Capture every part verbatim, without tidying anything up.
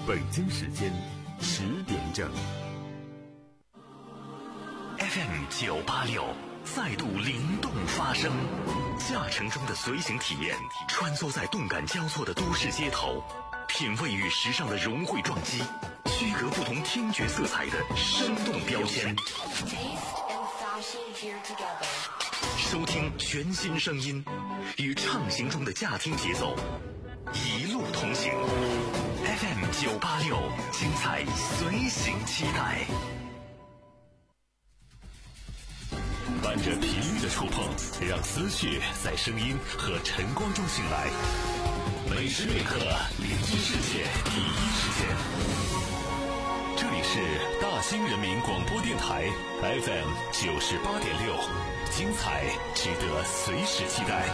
北京时间十点整。 F M 九八六再度灵动发声，驾乘中的随行体验，穿梭在动感交错的都市街头，品味与时尚的融汇撞击，区隔不同听觉色彩的生动标签。收听全新声音，与畅行中的驾听节奏一路同行。F M 九八六，精彩随行期待。伴着频率的触碰，让思绪在声音和晨光中醒来。每时每刻，聆听世界第一时间。这里是大兴人民广播电台 F M 九十八点六，精彩值得随时期待。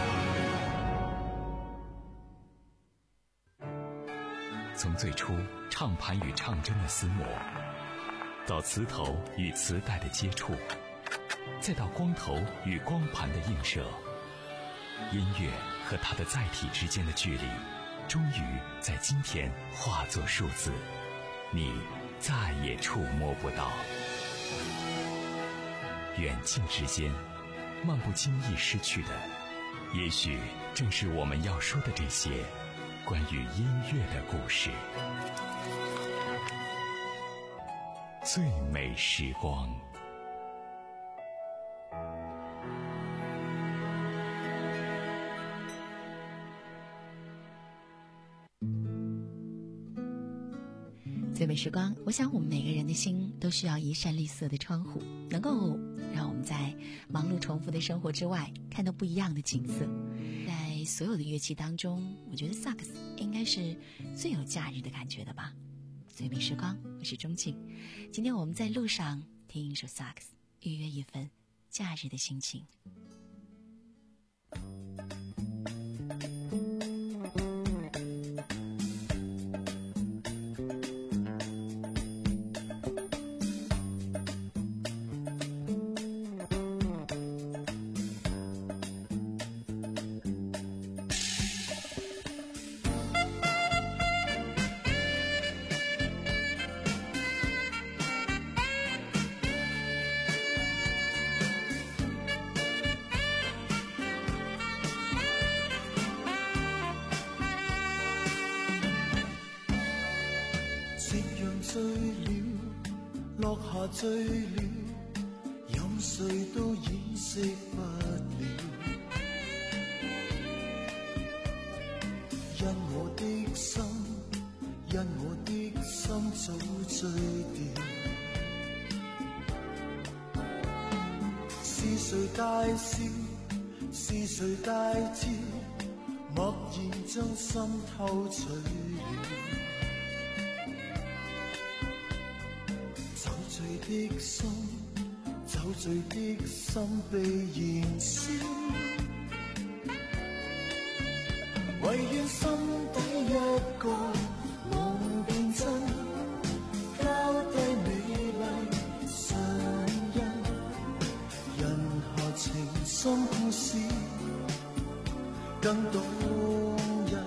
从最初唱盘与唱针的厮磨，到磁头与磁带的接触，再到光头与光盘的映射，音乐和它的载体之间的距离，终于在今天化作数字，你再也触摸不到。远近之间，漫不经意失去的，也许正是我们要说的这些关于音乐的故事。最美时光。 最美时光，我想我们每个人的心都需要一扇绿色的窗户，能够让我们在忙碌重复的生活之外看到不一样的景色。在所有的乐器当中，我觉得萨克斯应该是最有假日的感觉的吧。最美时光，我是钟庆，今天我们在路上听一首萨克斯，预约一份假日的心情。 醉了，任誰都掩飾不了，因我的心，因我的心早醉掉。是誰介紹，是誰介招，默然將心偷取了。的心，酒醉的心被燃燒，唯願心底一個夢變真，交低美麗上印，人何情深故事更動人，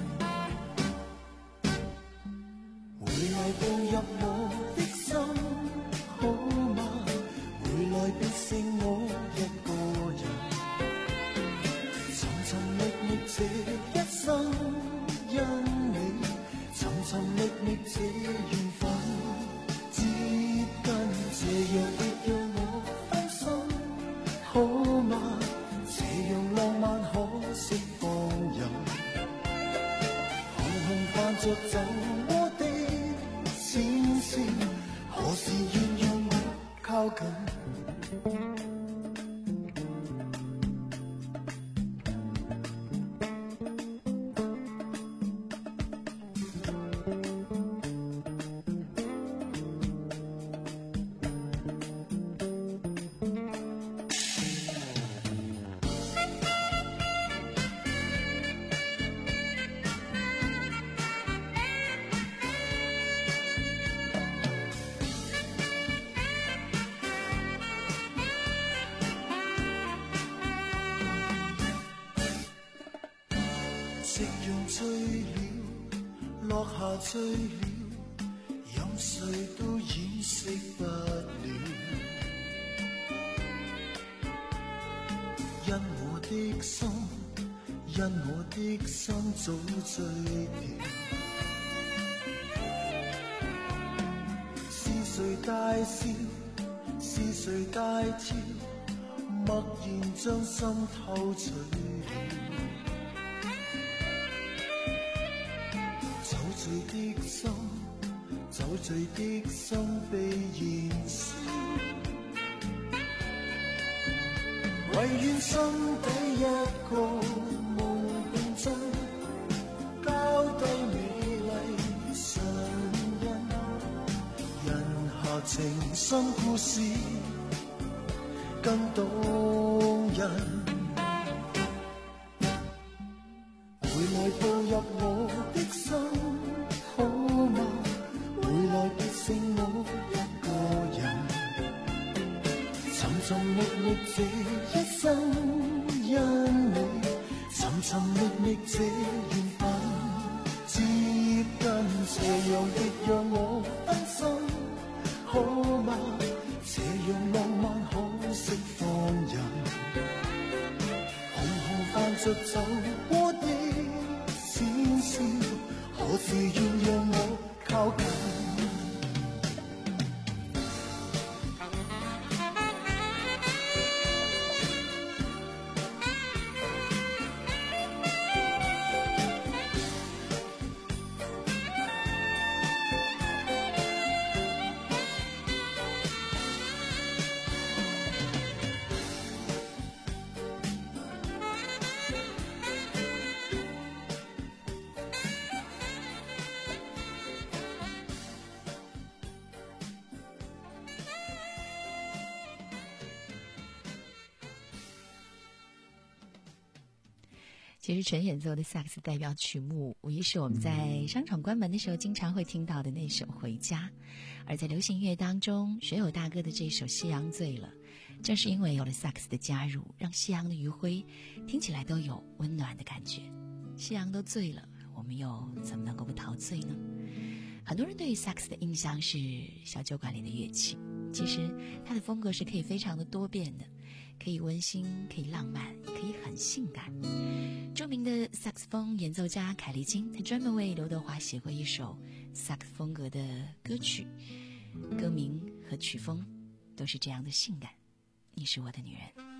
回來步入我的心好嗎？回來別剩我一個人，尋尋覓覓這一生，因你尋尋覓覓這緣分，接近這樣別讓我分心好嗎？這樣浪漫可釋放任，紅紅伴着酒窩的閃閃，何時願讓我靠近？醉了，落下醉了， 任谁都掩饰不了，因我的心，因我的心早醉了。是谁大笑？是谁大跳？默然将心偷取了。酒醉的心，酒醉的心被燃烧。唯愿心底一个梦变真，交低美丽唇印。人下情深故事更动人，回来步入我的心，好吗？回来别剩我一个人，寻寻觅觅这一生，因你寻寻觅觅这缘分，接近斜阳亦让我分心，好吗？斜阳浪漫可释放人，红红泛着酒窝的浅笑，何时愿让我靠近？ 其实纯演奏的萨克斯代表曲目无疑是我们在商场关门的时候经常会听到的那首《回家》，而在流行乐当中，学友大哥的这首《夕阳醉了》，正是因为有了萨克斯的加入，让夕阳的余晖听起来都有温暖的感觉。夕阳都醉了，我们又怎么能够不陶醉呢？很多人对于萨克斯的印象是小酒馆里的乐器，其实它的风格是可以非常的多变的，可以温馨，可以浪漫，也可以很性感。著名的萨克斯风演奏家凯利金，他专门为刘德华写过一首萨克斯风格的歌曲，歌名和曲风都是这样的性感。你是我的女人。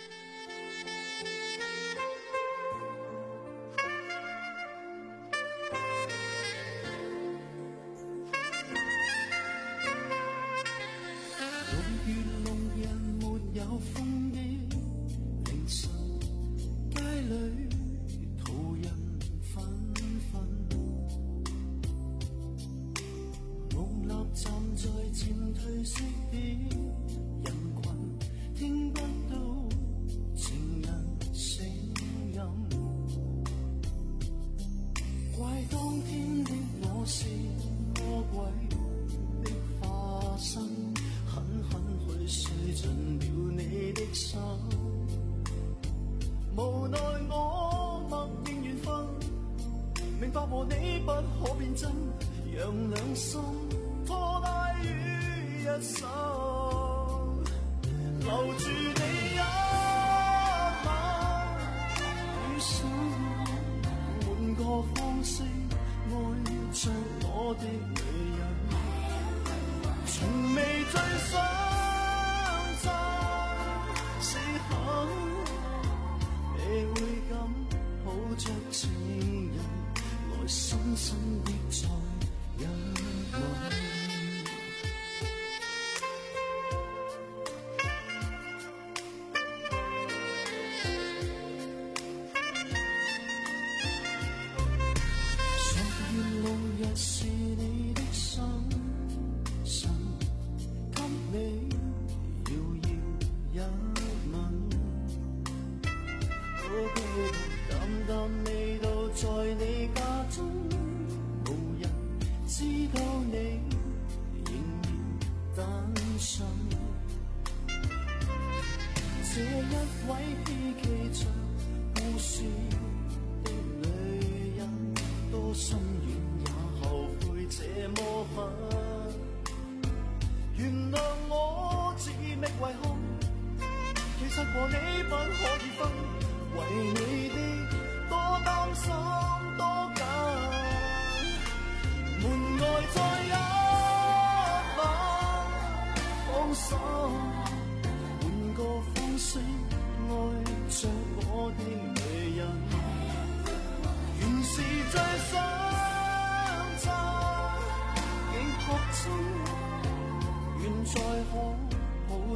这一位希冀着故事的女人，多心软也后悔这么狠。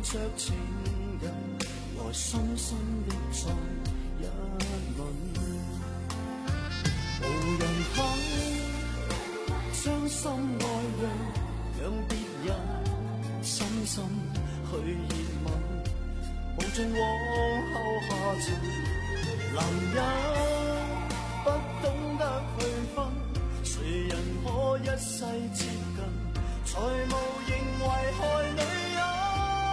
着情人，來深深的再一吻。無人肯將心愛讓讓別人深深去熱吻，無盡往後下沉。男人不懂得去分，誰人可一世接近，才無形為害女人。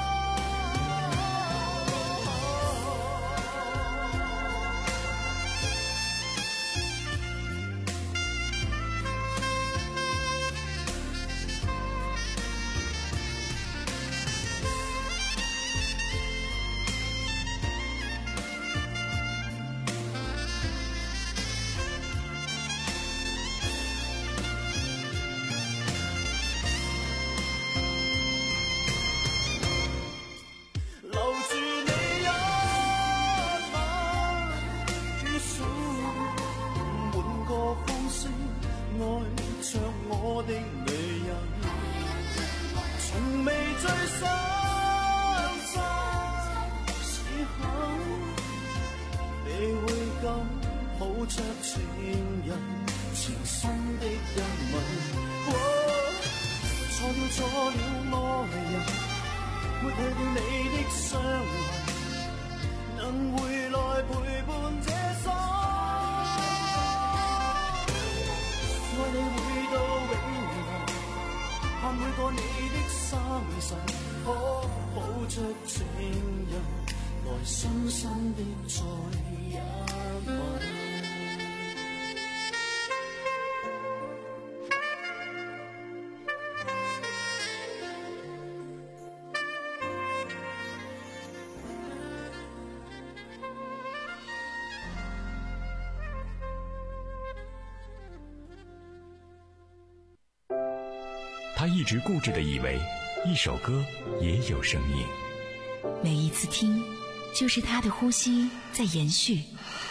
他一直固执地以为一首歌也有生命， 每一次听就是他的呼吸在延续。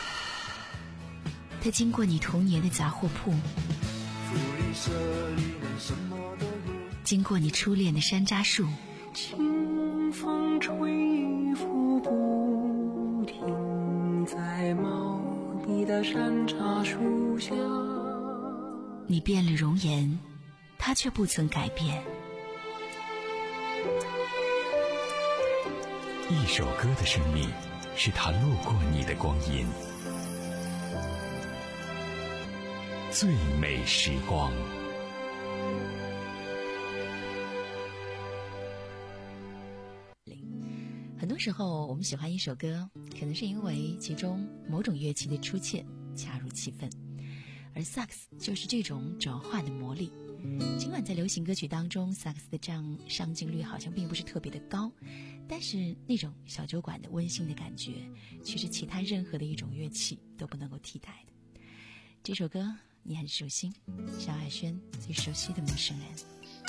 他经过你童年的杂货铺，经过你初恋的山楂树， 清风吹拂不停在茂密的山楂树下。 你变了容颜，他却不曾改变。 一首歌的生命是他路过你的光阴，最美时光。 很多时候我们喜欢一首歌，可能是因为其中某种乐器的出现恰如其分，而萨克斯就是这种转换的魔力。尽管在流行歌曲当中萨克斯的这样上镜率好像并不是特别的高，但是那种小酒馆的温馨的感觉却是其他任何的一种乐器都不能够替代的。这首歌你很熟悉，萧亚轩最熟悉的陌生人。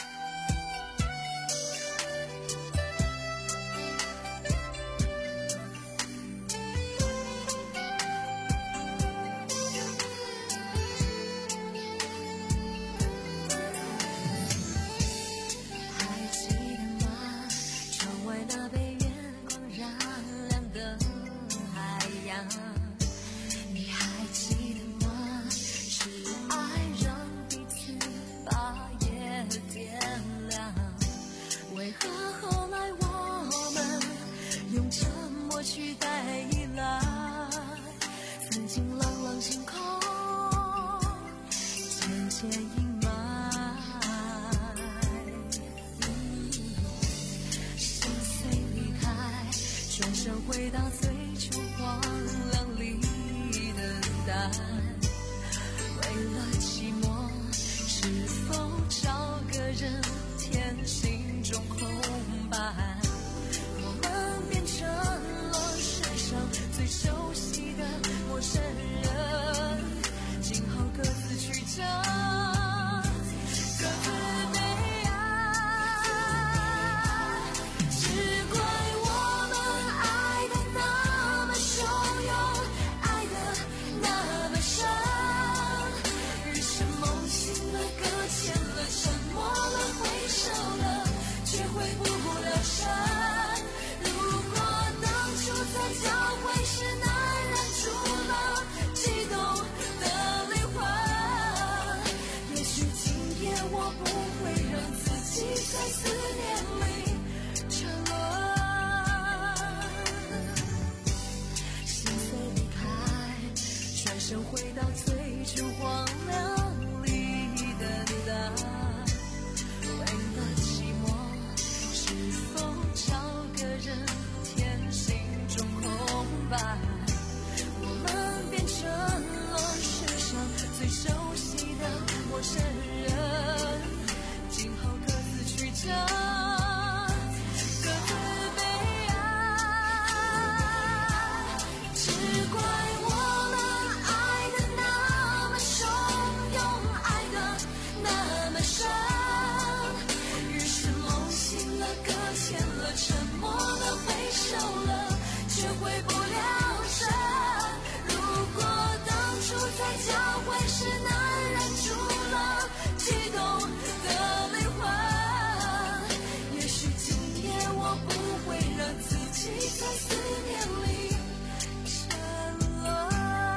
回到最初荒凉里等待，为了寂寞，是否找个人填心中空白？我们变成了世上最熟悉的陌生人，今后各自曲折，各自悲哀。只怪我们爱的那么汹涌，爱的那么深，于是梦醒了，搁浅了，沉默了，回我不会让自己在思念里沉沦。心碎离开，转身回到最初荒凉里等待，为了寂寞，是否找个人填心中空白？我们变成了世上最熟悉的陌生人，今后各自去找，各自悲哀。只怪我们爱的那么汹涌，爱的那么深，于是梦醒了，搁浅了，沉默了，回首了，却回不了神。如果当初在交汇时能忍住了激动的灵魂，也许今夜我不会让自己在思念里沉沦。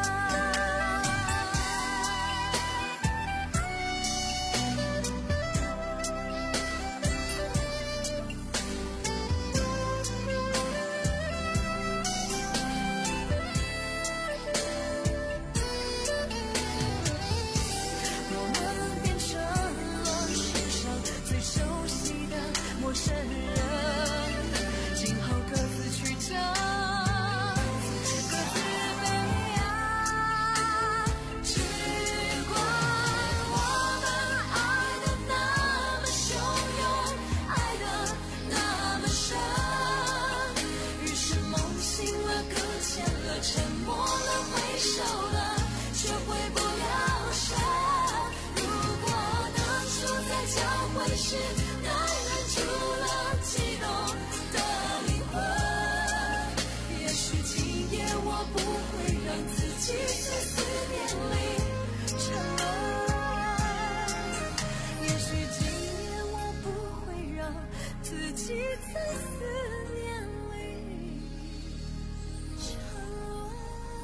我们变成了世上最熟悉的陌生人，今后各自去找，各自悲哀。只怪我们爱的那么汹涌，爱的那么深，于是梦醒了，搁浅了，沉默了，回首了，却回不了神。如果当初在交汇时能忍住了激动的灵魂，也许今夜我不会让自己在思念里沉沦，也许今夜我不会让自己在思念里沉沦。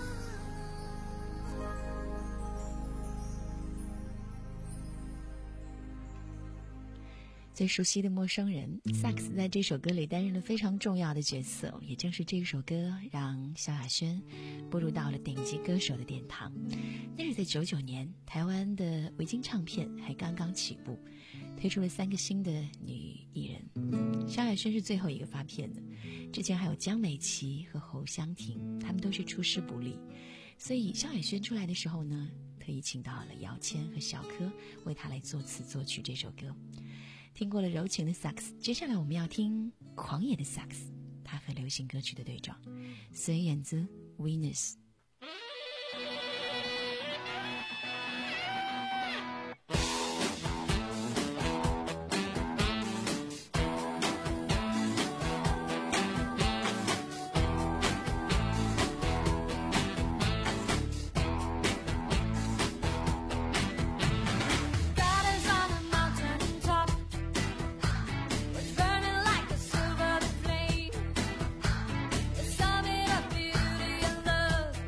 最熟悉的陌生人，萨克斯在这首歌里担任了非常重要的角色，也正是这首歌让萧亚轩步入到了顶级歌手的殿堂。那是在九九年，台湾的维京唱片还刚刚起步，推出了三个新的女艺人。萧亚轩是最后一个发片的，之前还有江美琪和侯湘婷，他们都是出师不利，所以萧亚轩出来的时候呢，特意请到了姚谦和小柯为他来作词作曲这首歌。听过了柔情的萨克斯，接下来我们要听狂野的萨克斯，它和流行歌曲的对撞。孙燕姿 Venus。 Burning like a silver flame, summit of beauty and love.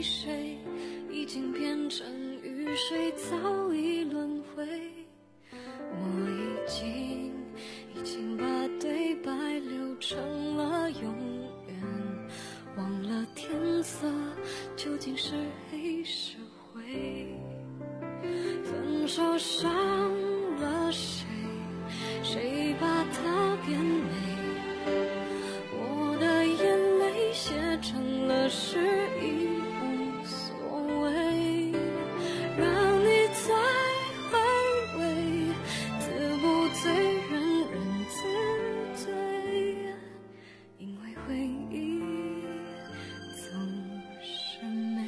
谁，已经变成雨水，早已轮回。我已经已经把对白留成了永远，忘了天色究竟是黑是灰。分手伤了谁，谁把它变美？我的眼泪写成了诗，已无所谓。让你再回味，自不醉人人自醉，因为回忆总是美。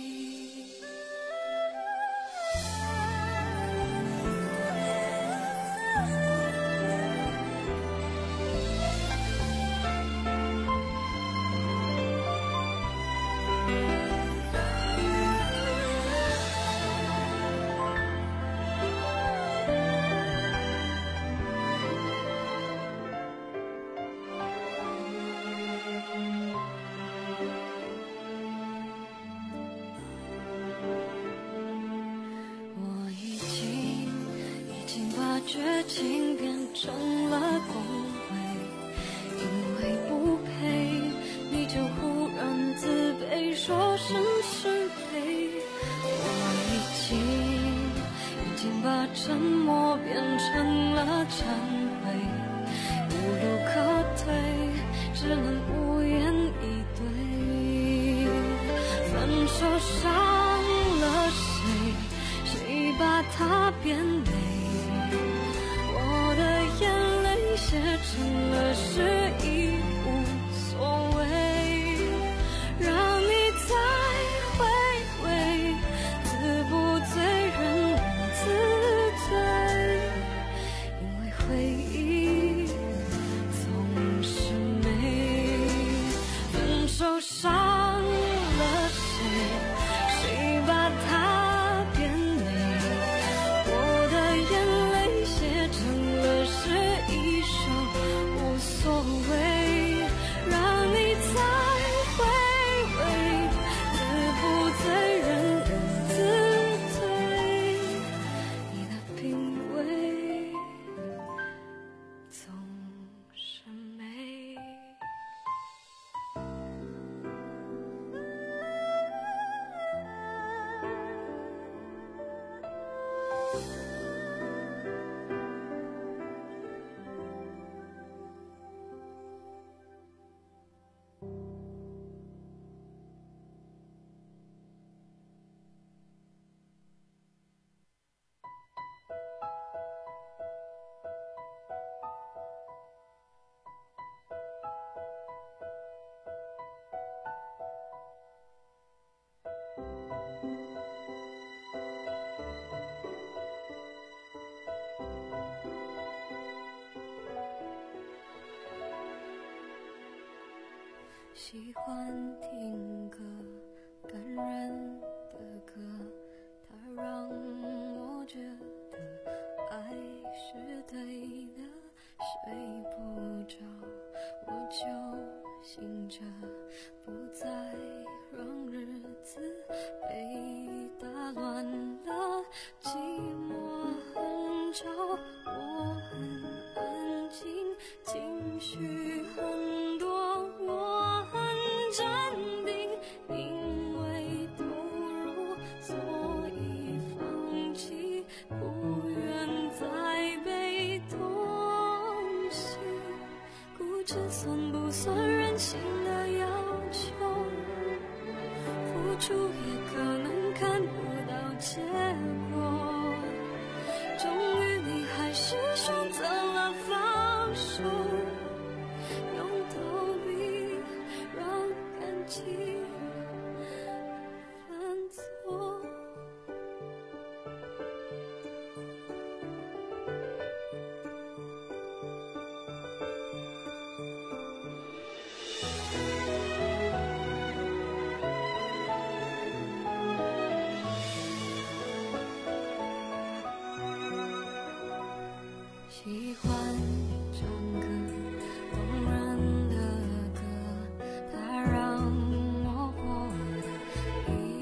我已经已经把绝情变成了恭维，因为不配你就忽然自卑，说声是非。我已经已经把沉默变成了忏悔，无路可退，只能无言以对。分手伤了谁，谁把它变美？我的眼泪写成了诗，已无所谓。让你再回味，自不醉人人自醉，因为回忆总是美。分手伤了谁，谁把它变美？我的眼泪写成了诗，一首无所谓。让你再回味，自不醉人人自醉，你的品味总是美。喜欢听歌，感人的歌，它让我觉得爱是对的。睡不着，我就醒着，不再让日子被打乱了。寂寞很吵，我很安静，情绪很多，我很站定，因为投入，所以放弃，不愿再被痛惜。固执算不算任性的要求？付出也可能看不到结果，终于你还是选择了放手，用逃避让感情犯错。喜欢唱歌，动人的歌，它让我活得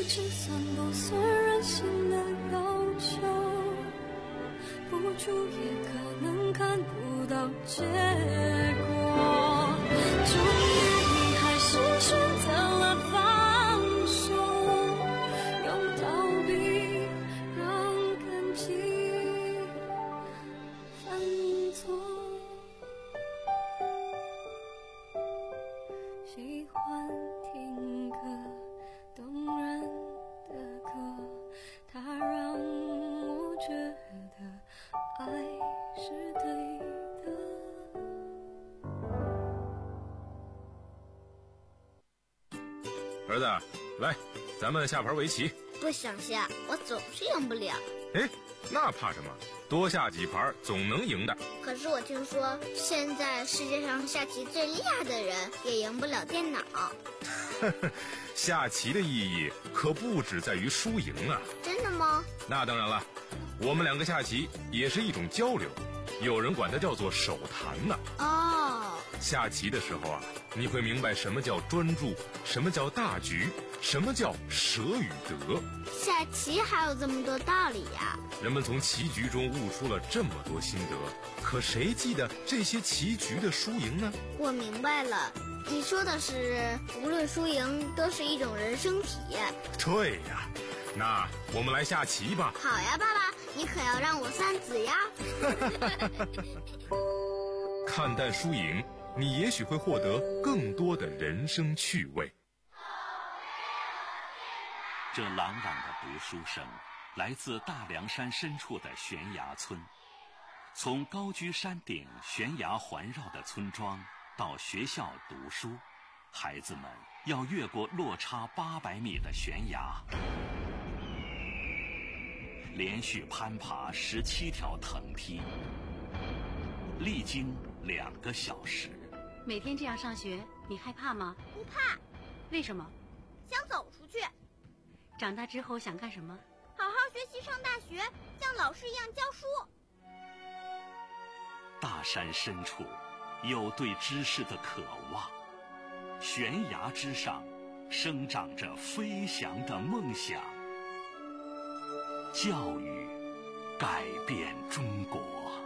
这算不算任性的要求？不住也可能看不到结果，终于你还是选择了放手，用逃避让感情犯错。喜欢听歌，动人的歌，它让我觉得爱是对的。 儿子，来，咱们下盘围棋。 不想下，我总是赢不了。 哎，那怕什么？多下几盘总能赢的。 可是我听说，现在世界上下棋最厉害的人也赢不了电脑。 下棋的意义可不只在于输赢啊。 真的吗？ 那当然了，我们两个下棋也是一种交流，有人管它叫做手谈呢。 哦， 下棋的时候啊，你会明白什么叫专注，什么叫大局，什么叫舍与得。 下棋还有这么多道理呀！ 人们从棋局中悟出了这么多心得，可谁记得这些棋局的输赢呢？ 我明白了，你说的是无论输赢都是一种人生体验。 对呀，那我们来下棋吧。 好呀，爸爸，你可要让我三子呀。 看淡输赢，你也许会获得更多的人生趣味。 这朗朗的读书声来自大凉山深处的悬崖村，从高居山顶、悬崖环绕的村庄到学校读书，孩子们要越过落差八百米的悬崖，连续攀爬十七条藤梯，历经两个小时。 每天这样上学，你害怕吗？ 不怕。 为什么？ 想走出去。 长大之后想干什么？ 好好学习，上大学，像老师一样教书。 大山深处有对知识的渴望，悬崖之上生长着飞翔的梦想。教育改变中国。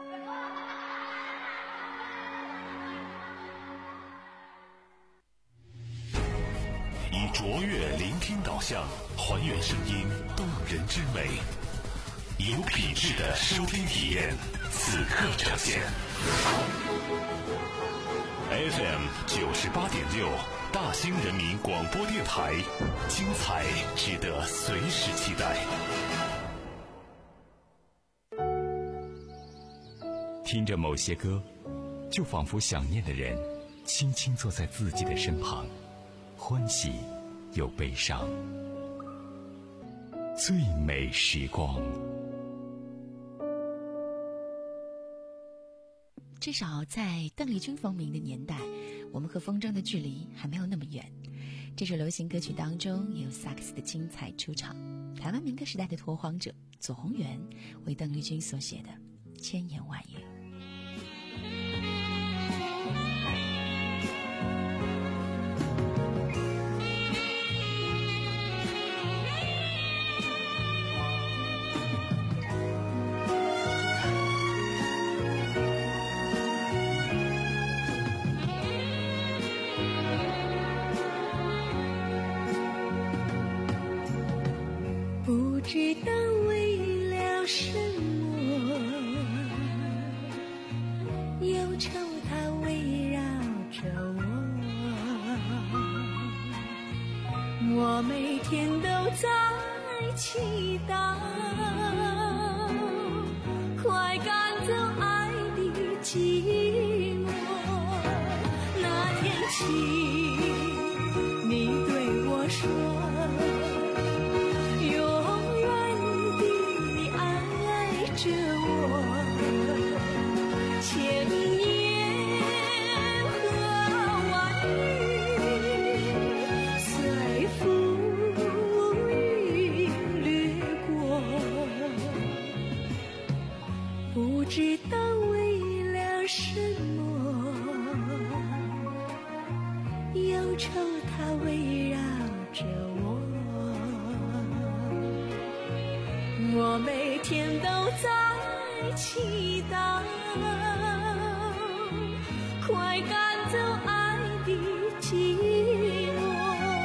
以卓越聆听导向，还原声音动人之美，有品质的收听体验，此刻呈现。F M 九十八点六，大兴人民广播电台，精彩值得随时期待。 听着某些歌，就仿佛想念的人轻轻坐在自己的身旁，欢喜又悲伤。最美时光。 至少在邓丽君风靡的年代，我们和风筝的距离还没有那么远。这首流行歌曲当中也有萨克斯的精彩出场。台湾民歌时代的拓荒者左宏元为邓丽君所写的《千言万语》。 不知道为了什么，忧愁它围绕着我，我每天都在祈祷，快赶走爱的寂寞。那天起，你对我说，着我千言和万语，随浮云掠过，不知道为了什么，忧愁它围绕着我。 我每天都在祈祷，快赶走爱的寂寞。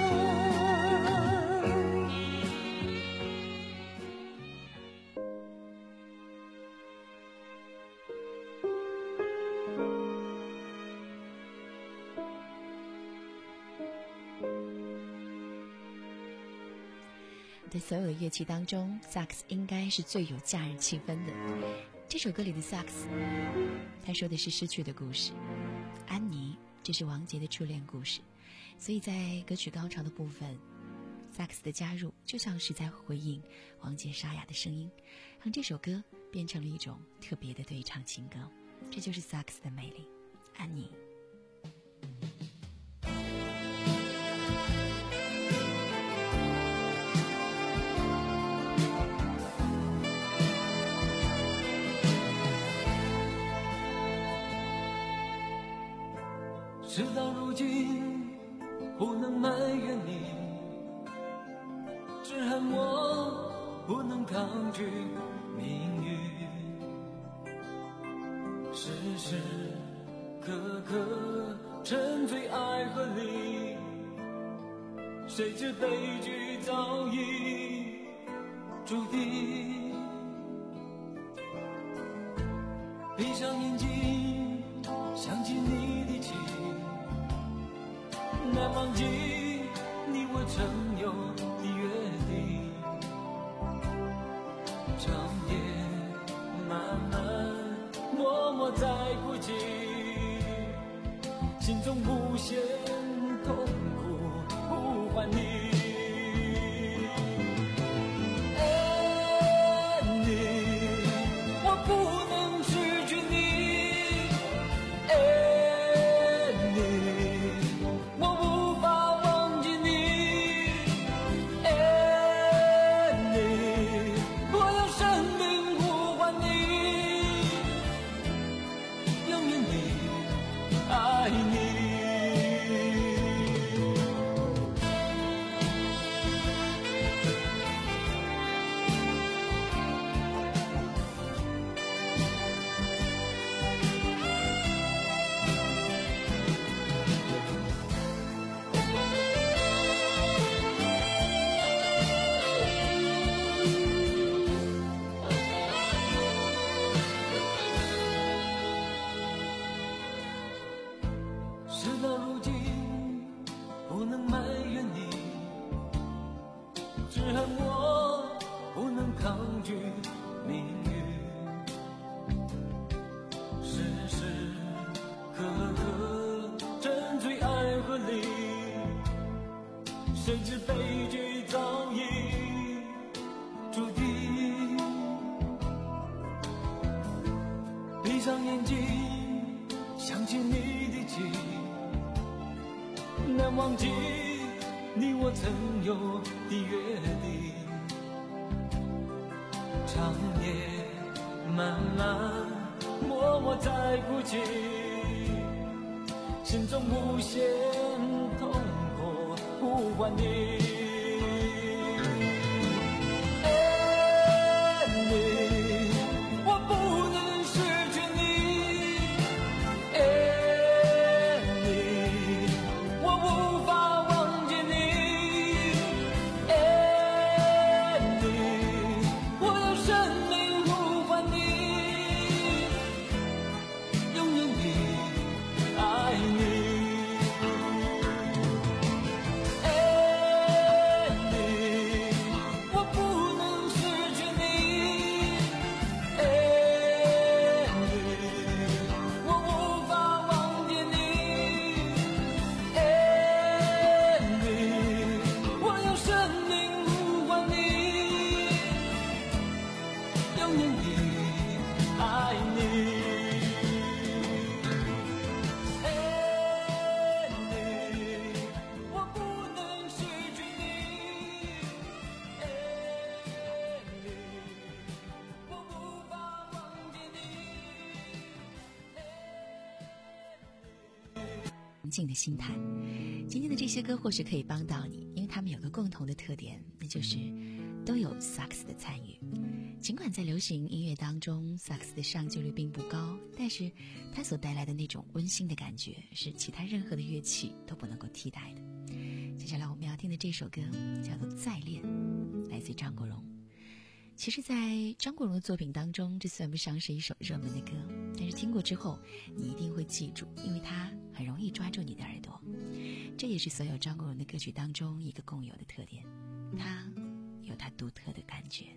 在所有的乐器当中，萨克斯应该是最有假日气氛的。这首歌里的萨克斯，他说的是失去的故事。安妮，这是王杰的初恋故事，所以在歌曲高潮的部分，萨克斯的加入就像是在回应王杰沙哑的声音，让这首歌变成了一种特别的对唱情歌。这就是萨克斯的魅力。安妮。 事到如今，不能埋怨你，只恨我不能抗拒命运。时时刻刻沉醉爱河里，谁知悲剧早已注定。闭上眼睛，想起你的情，难忘记你我曾有的约定。长夜漫漫，默默在哭泣，心中无限痛苦呼唤你。谁知悲剧早已注定。闭上眼睛，想起你的情，难忘记你我曾有的约定。长夜漫漫，默默在哭泣，心中无限痛苦呼唤你。 静的心态。今天的这些歌或许可以帮到你，因为他们有个共同的特点，那就是都有萨克斯的参与。尽管在流行音乐当中萨克斯的上座率并不高，但是它所带来的那种温馨的感觉是其他任何的乐器都不能够替代的。接下来我们要听的这首歌叫做《再恋》，来自张国荣。其实在张国荣的作品当中，这算不上是一首热门的歌，但是听过之后你一定会记住，因为它很容易抓住你的耳朵。这也是所有张国荣的歌曲当中一个共有的特点，它有它独特的感觉。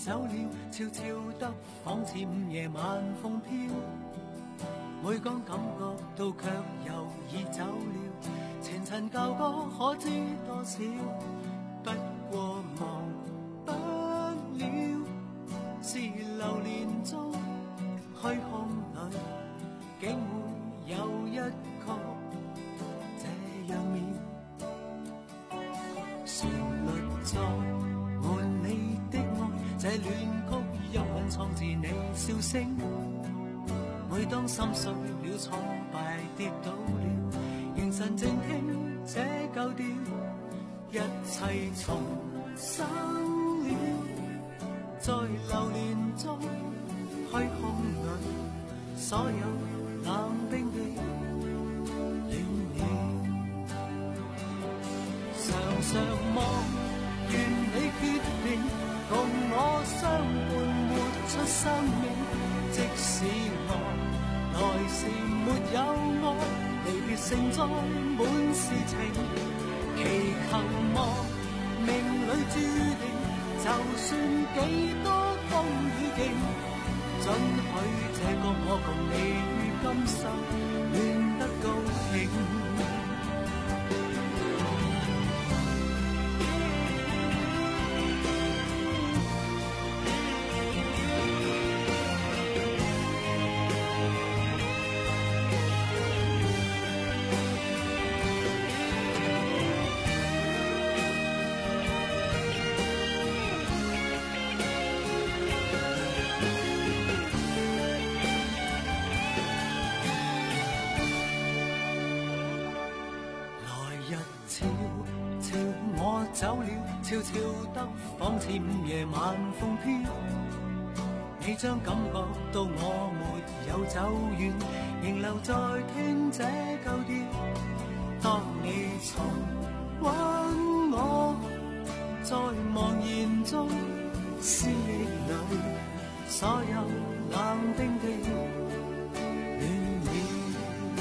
走了，悄悄得仿似午夜晚風飄。每當感覺到卻又已走了，前塵舊歌可知多少？不過忘不了，是流連中虛空裏，竟會有一曲這樣妙。旋律在滿你的愛，這戀曲幽隱藏自你笑聲。每當心碎了，挫敗跌倒了，凝神靜聽這舊調，一切重生了，在流連中虛空裏，所有冷冰的戀了。常常望願你決定共我相伴活出生命，即使我來時沒有愛，離別盛載滿是情，祈求望命裏注定，就算幾多風雨勁，准許這個我共你今生戀得高興。走了，悄悄得仿似午夜晚風飄。你將感覺到我沒有走遠，仍留在聽這舊調。當你重溫我，在茫然中思憶裏，所有冷冰的戀了。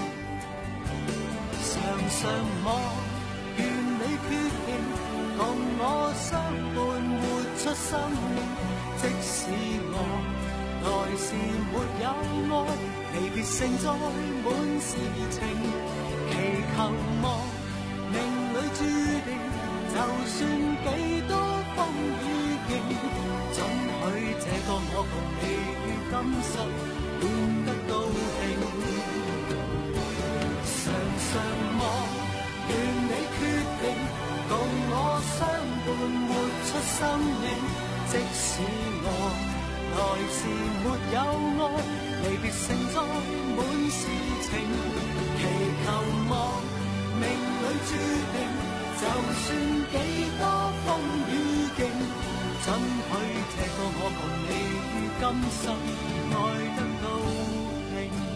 常常望願你決定共我相伴活出生命，即使我來時沒有愛，離別盛載滿是情，祈求望命裏注定，就算幾多風雨勁，准許這個我共你今生戀得高興。常常望願你決定共我相伴活出生命，即使我來時沒有愛，離別盛載滿是情，祈求望命裏注定，就算幾多風雨勁，准許這個我共你今生愛得高興。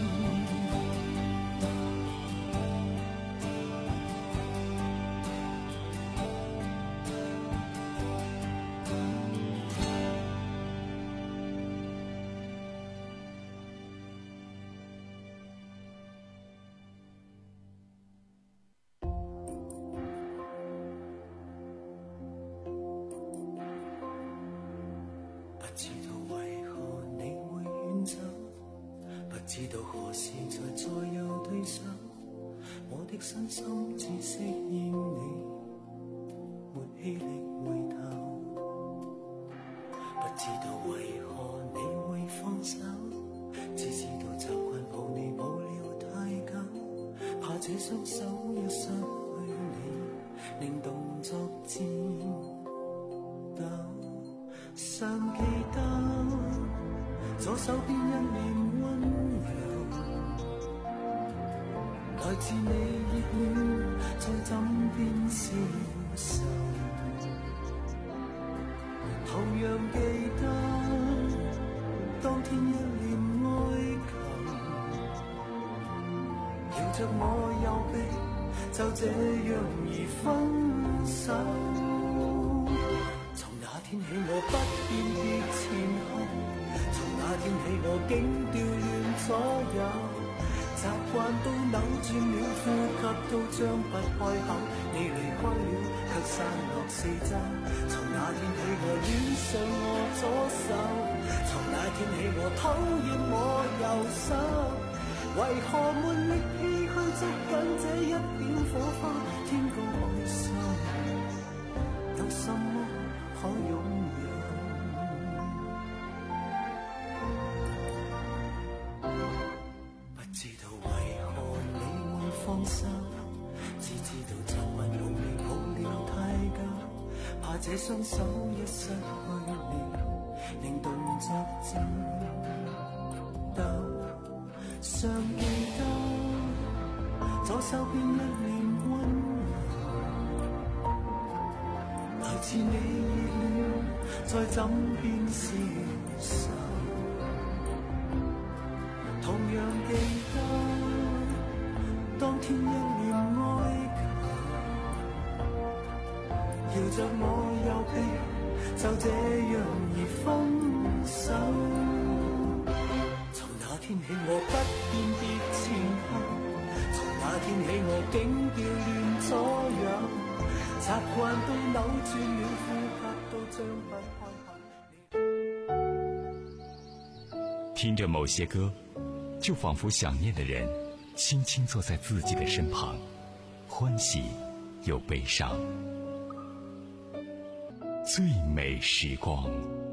不知道為何你會遠走，不知道何時才再有對手，我的身心只適應你，沒氣力回頭。不知道為何你會放手，只知道習慣抱你抱了太久，怕這雙手一失去你，令動作顫抖。尚記得左手邊一臉溫柔，來自你熱戀在枕邊消愁。同樣記得當天一臉哀求，搖着我右臂，就這樣而分手。天起我不辨別前後，從那天起我竟調亂左右，習慣都扭轉了，呼吸都張不開口。你離開了，卻散落四周。從那天起我戀上我左手，從那天起我討厭我右手。為何沒力氣去捉緊這一點火花？天高海深，有什麼可擁有？不知道為何你會放手，只知道習慣努力抱了太久，怕這雙手一失去了，令動作震抖。尚記得左手邊一臉溫柔，來自你熱戀在枕邊消受。同樣記得當天一臉哀求，搖着我右臂，就這樣而分手。從那天起我不辨別前後，從那天起我竟調亂左右，習慣都扭轉了，呼吸都張不開口。 聽着某些歌，就仿佛想念的人輕輕坐在自己的身旁，歡喜又悲傷。最美時光。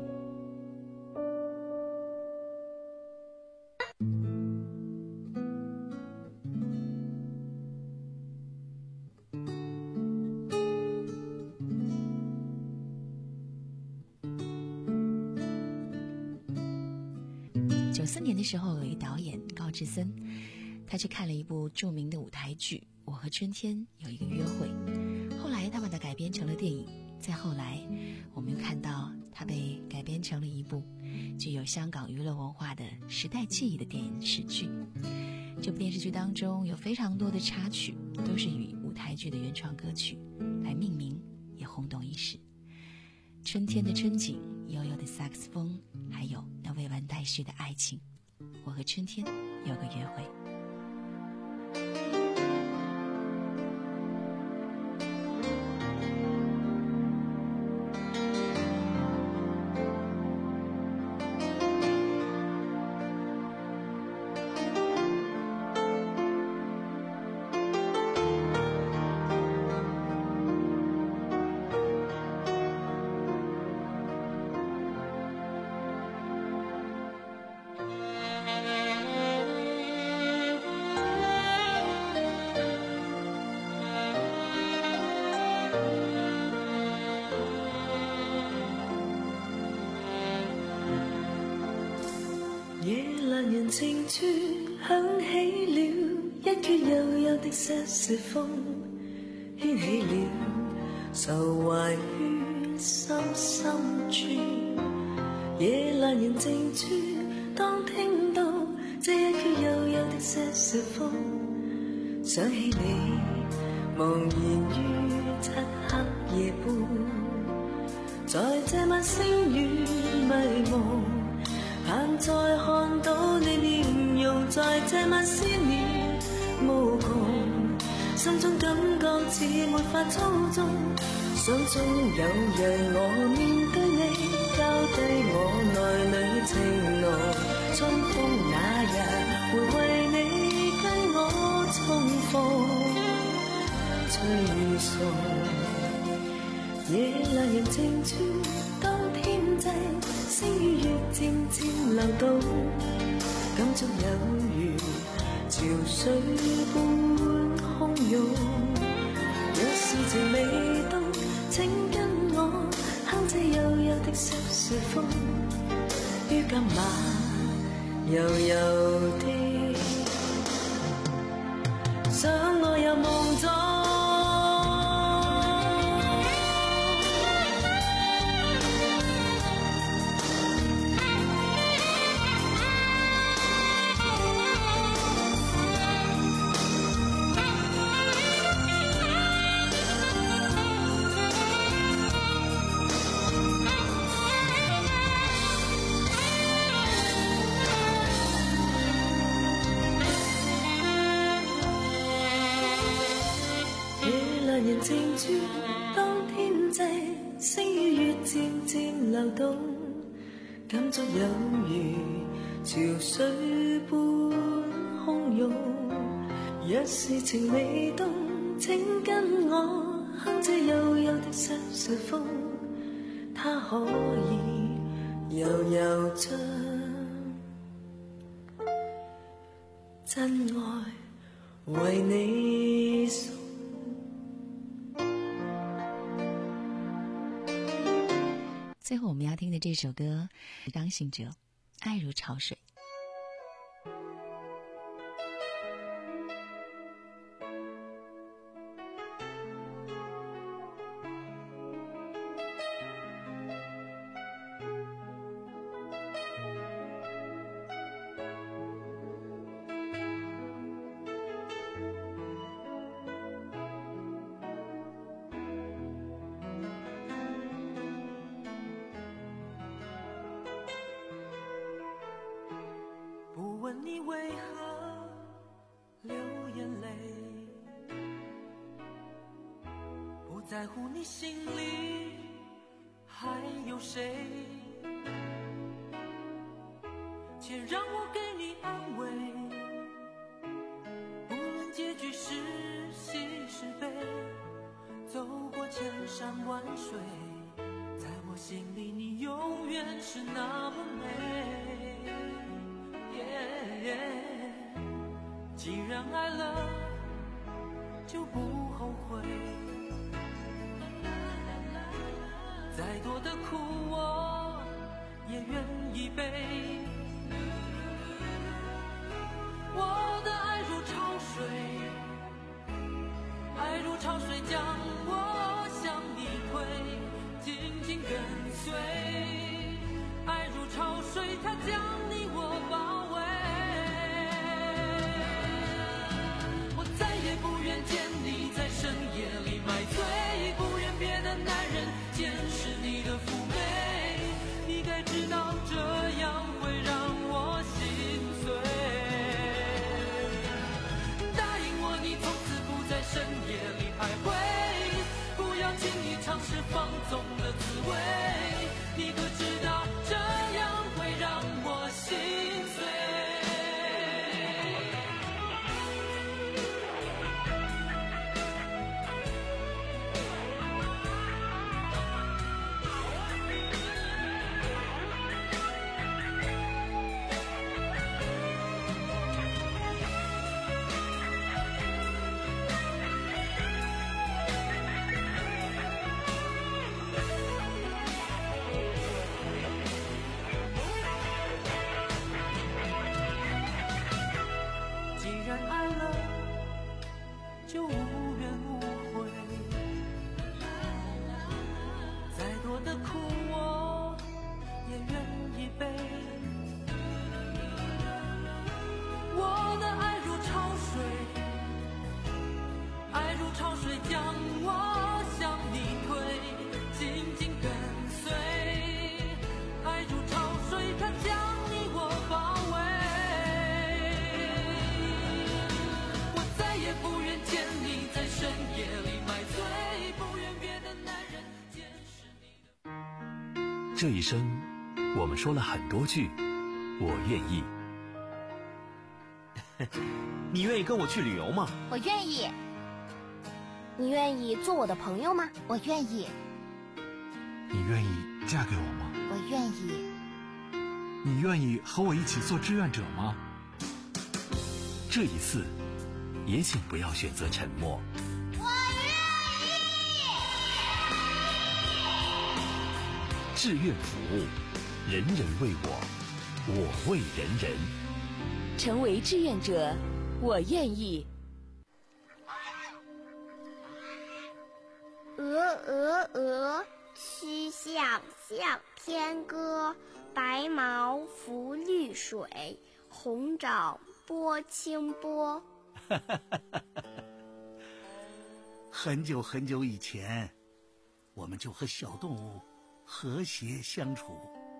九四年的时候，有一导演高志森，他去看了一部著名的舞台剧《我和春天有一个约会》，后来他把它改编成了电影。再后来，我们又看到它被改编成了一部具有香港娱乐文化的时代记忆的电视剧。这部电视剧当中有非常多的插曲，都是以舞台剧的原创歌曲来命名，也轰动一时。春天的春景，悠悠的萨克斯风，还有那未完待续的爱情。我和春天有个约会。 人靜處響起了一闕悠悠的瑟瑟風，掀起了愁懷於心深處。夜闌人靜處，當聽到這一闕悠悠的瑟瑟風，想起你茫然於漆黑夜半，在這晚星雨迷蒙，盼再看到你面容，在這晚思念無窮，心中感覺似沒法操縱，想中有日我面對你，交低我內裏情濃，春風那日會為你跟我重逢，吹送夜闌人靜處，當天際星與月漸漸流動，感觸有如潮水般洶湧。若是情未到，請跟我哼這悠悠的瑟瑟風，於今晚悠悠的想我入夢中。人靜處，當制，星與月漸漸流動，感觸有如潮水般洶湧。若是情未凍，請跟我哼這幽幽的瑟瑟風，它可以悠悠將真愛為你送。 最后我们要听的这首歌是张信哲《爱如潮水》。 问你为何流眼泪，不在乎你心里还有谁，且让我给你安慰，无论结局是喜是悲，走过千山万水，在我心里你永远是那么美。既然爱了就不后悔，再多的苦我也愿意背。我的爱如潮水，爱如潮水将我向你推，紧紧跟随。爱如潮水，它将你我包围。不愿见你在深夜里买醉，不愿别的男人见识你的妩媚，你该知道这样会让我心碎。答应我你从此不在深夜里徘徊，不要轻易尝试放纵的滋味，你可知道这样会让我心碎。就无怨无悔，再多的苦我也愿意背。我的爱如潮水，爱如潮水将我向你推，紧紧跟随。爱如潮水，它将你我包围。不愿见你在深夜里买醉，不愿别的男人见识你的。 这一生我们说了很多句我愿意。 你愿意跟我去旅游吗？ 我愿意。你愿意做我的朋友吗？我愿意。 你愿意嫁给我吗？ 我愿意。 你愿意和我一起做志愿者吗？ 这一次也请不要选择沉默。 我愿意。 志愿服务，人人为我，我为人人。 成为志愿者，我愿意。 鹅鹅鹅，曲项向天歌。白毛浮绿水，红掌拨清波。 很久很久以前，我们就和小动物和谐相处。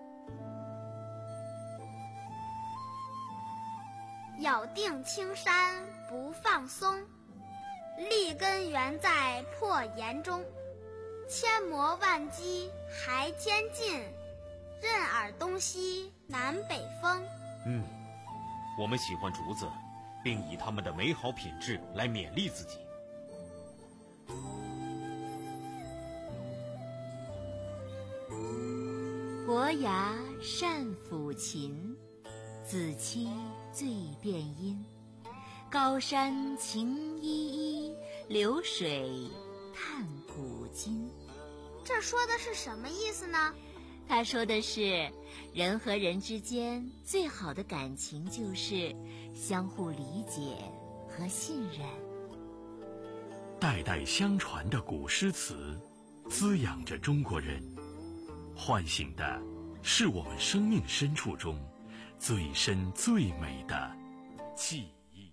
咬定青山不放松，立根原在破岩中。 千磨万击还坚劲，任尔东西南北风。 嗯，我们喜欢竹子，并以它们的美好品质来勉励自己。 伯牙善抚琴，子期醉殿音。高山晴依依，流水叹古今。 这说的是什么意思呢？ 他说的是，人和人之间最好的感情就是相互理解和信任。 代代相传的古诗词，滋养着中国人，唤醒的是我们生命深处中最深最美的记忆。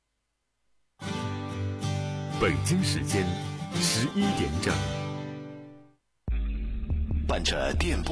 北京时间十一点整，伴着电波。